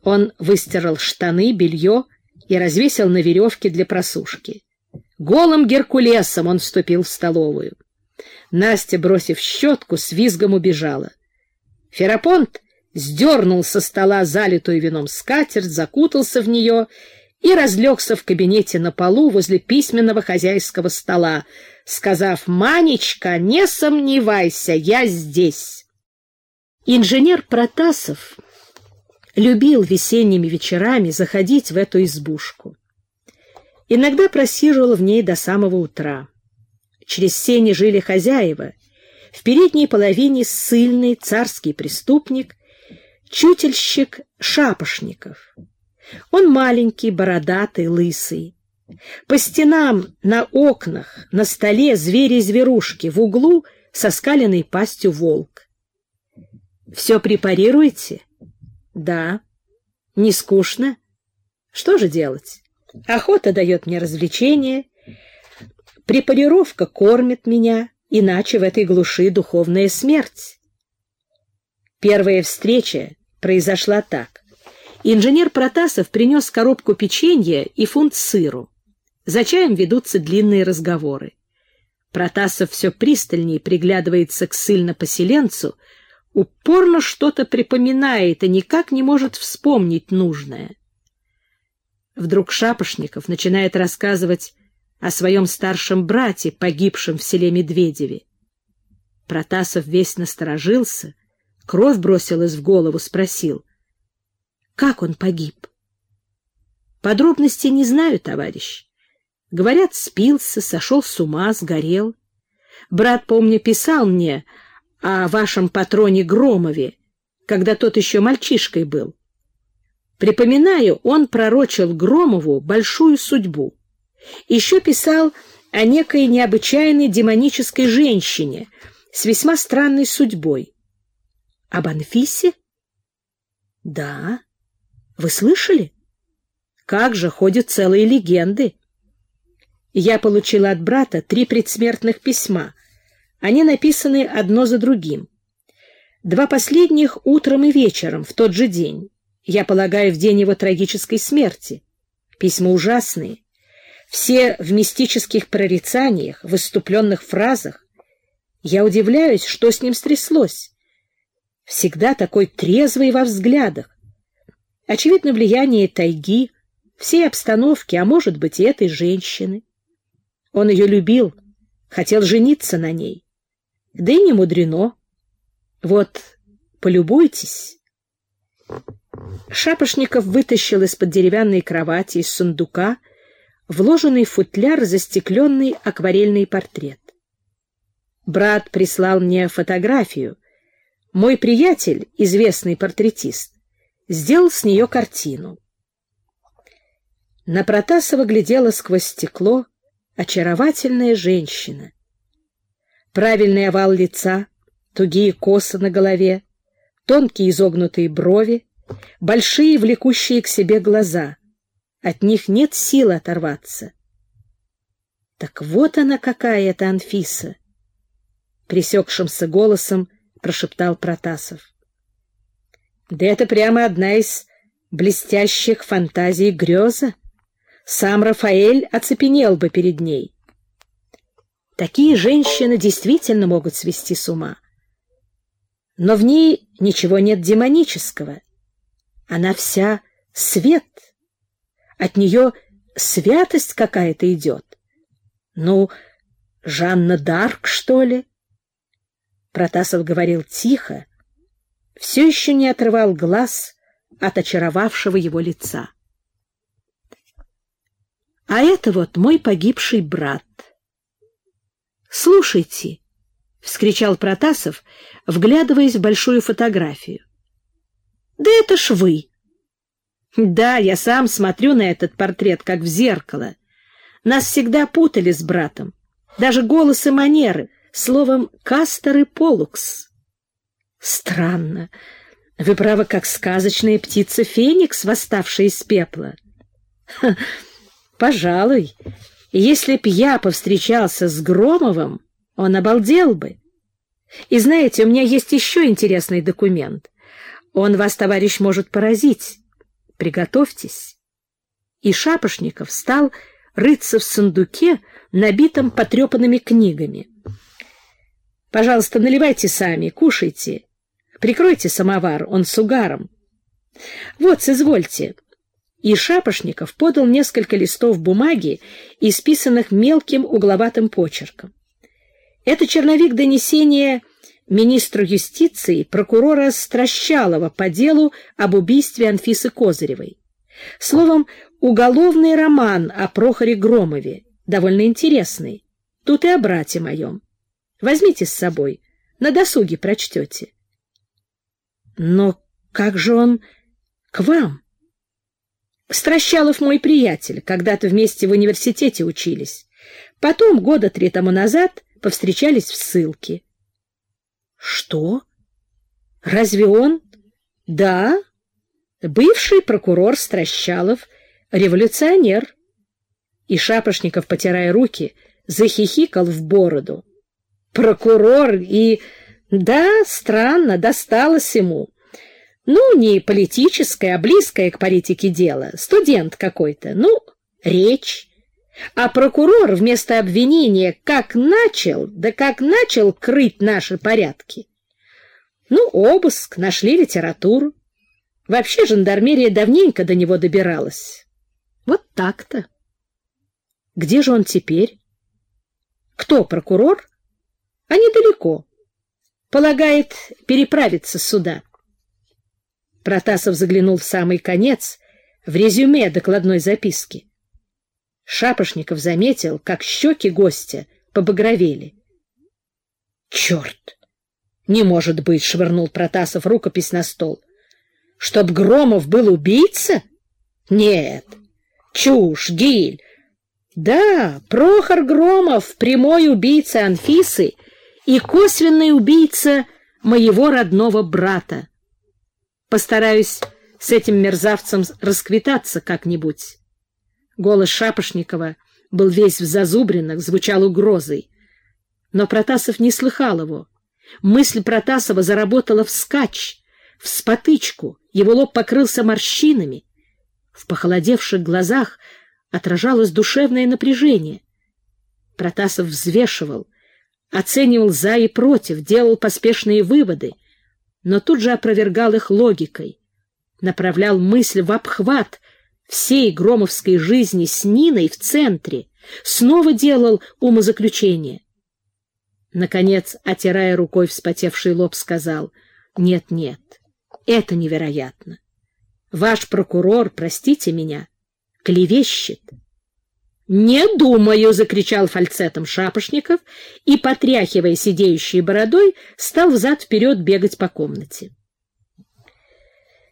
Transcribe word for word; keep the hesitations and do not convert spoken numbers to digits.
Он выстирал штаны, белье и развесил на веревке для просушки. Голым Геркулесом он вступил в столовую. Настя, бросив щетку, с визгом убежала. Ферапонт сдернул со стола залитую вином скатерть, закутался в нее и разлегся в кабинете на полу возле письменного хозяйского стола, сказав: «Манечка, не сомневайся, я здесь». Инженер Протасов любил весенними вечерами заходить в эту избушку. Иногда просиживал в ней до самого утра. Через сени жили хозяева. В передней половине ссыльный царский преступник, чутельщик Шапошников. Он маленький, бородатый, лысый. По стенам, на окнах, на столе звери-зверушки, в углу со скаленной пастью волк. «Все препарируете?» «Да». «Не скучно?» «Что же делать? Охота дает мне развлечение, препарировка кормит меня, иначе в этой глуши духовная смерть». Первая встреча произошла так. Инженер Протасов принес коробку печенья и фунт сыру. За чаем ведутся длинные разговоры. Протасов все пристальнее приглядывается к ссыльно-поселенцу, упорно что-то припоминает и никак не может вспомнить нужное. Вдруг Шапошников начинает рассказывать о своем старшем брате, погибшем в селе Медведеве. Протасов весь насторожился, кровь бросилась в голову, спросил: «Как он погиб?» «Подробностей не знаю, товарищ. Говорят, спился, сошел с ума, сгорел. Брат, помню, писал мне о вашем патроне Громове, когда тот еще мальчишкой был. Припоминаю, он пророчил Громову большую судьбу. Еще писал о некой необычайной демонической женщине с весьма странной судьбой». «Об Анфисе?» «Да. Вы слышали? Как же, ходят целые легенды. Я получила от брата три предсмертных письма. Они написаны одно за другим. Два последних утром и вечером, в тот же день. Я полагаю, в день его трагической смерти. Письма ужасные. Все в мистических прорицаниях, в исступленных фразах. Я удивляюсь, что с ним стряслось. Всегда такой трезвый во взглядах. Очевидно, влияние тайги, всей обстановки, а может быть и этой женщины. Он ее любил, хотел жениться на ней. Да и не мудрено. Вот, полюбуйтесь». Шапошников вытащил из-под деревянной кровати, из сундука, вложенный в футляр застекленный акварельный портрет. «Брат прислал мне фотографию. Мой приятель, известный портретист, сделал с нее картину». На Протасова глядела сквозь стекло очаровательная женщина. Правильный овал лица, тугие косы на голове, тонкие изогнутые брови, большие влекущие к себе глаза. От них нет сил оторваться. «Так вот она какая эта Анфиса!» — пресекшимся голосом прошептал Протасов. «Да это прямо одна из блестящих фантазий Грёза. Сам Рафаэль оцепенел бы перед ней. Такие женщины действительно могут свести с ума. Но в ней ничего нет демонического. Она вся свет. От нее святость какая-то идет. Ну, Жанна д'Арк, что ли?» Протасов говорил тихо, все еще не отрывал глаз от очаровавшего его лица. «А это вот мой погибший брат». «Слушайте», — вскричал Протасов, вглядываясь в большую фотографию. «Да это ж вы!» «Да, я сам смотрю на этот портрет, как в зеркало. Нас всегда путали с братом. Даже голос и манеры, словом, Кастор и Полукс». «Странно. Вы, право, как сказочная птица Феникс, восставшая из пепла». Ха, пожалуй, если б я повстречался с Громовым, он обалдел бы. И знаете, у меня есть еще интересный документ. Он вас, товарищ, может поразить. приготовьтесь». И Шапошников стал рыться в сундуке, набитом потрепанными книгами. «Пожалуйста, наливайте сами, кушайте. Прикройте самовар, он с угаром. Вот, извольте». И Шапошников подал несколько листов бумаги, исписанных мелким угловатым почерком. Это черновик донесения министру юстиции прокурора Стращалова по делу об убийстве Анфисы Козыревой. Словом, уголовный роман о Прохоре Громове, довольно интересный. Тут и о брате моем. Возьмите с собой, на досуге прочтете. Но как же он к вам? Стращалов мой приятель, когда-то вместе в университете учились. Потом, года три тому назад, повстречались в ссылке. Что? Разве он? Да, бывший прокурор Стращалов, революционер. И Шапошников, потирая руки, захихикал в бороду. Прокурор и... Да, странно, досталось ему. Ну, не политическое, а близкое к политике дело. Студент какой-то. Ну, речь. А прокурор вместо обвинения как начал, да как начал крыть наши порядки. Ну, обыск, нашли литературу. Вообще жандармерия давненько до него добиралась. Вот так-то. Где же он теперь? Кто, прокурор? А недалеко. Полагает переправиться сюда. Протасов заглянул в самый конец, в резюме докладной записки. Шапошников заметил, как щеки гостя побагровели. — Черт! Не может быть! — швырнул Протасов рукопись на стол. — Чтоб Громов был убийца? Нет! Чушь, Гиль! Да, Прохор Громов — прямой убийца Анфисы и косвенный убийца моего родного брата. Постараюсь с этим мерзавцем расквитаться как-нибудь. Голос Шапошникова был весь в зазубринах, звучал угрозой. Но Протасов не слыхал его. Мысль Протасова заработала вскачь, вспотычку, его лоб покрылся морщинами. В похолодевших глазах отражалось душевное напряжение. Протасов взвешивал, оценивал за и против, делал поспешные выводы, но тут же опровергал их логикой, направлял мысль в обхват всей громовской жизни с Ниной в центре, снова делал умозаключение. Наконец, отирая рукой вспотевший лоб, сказал: «Нет, нет, это невероятно. Ваш прокурор, простите меня, клевещет». «Не думаю!» — закричал фальцетом Шапошников и, потряхивая сидеющей бородой, стал взад-вперед бегать по комнате.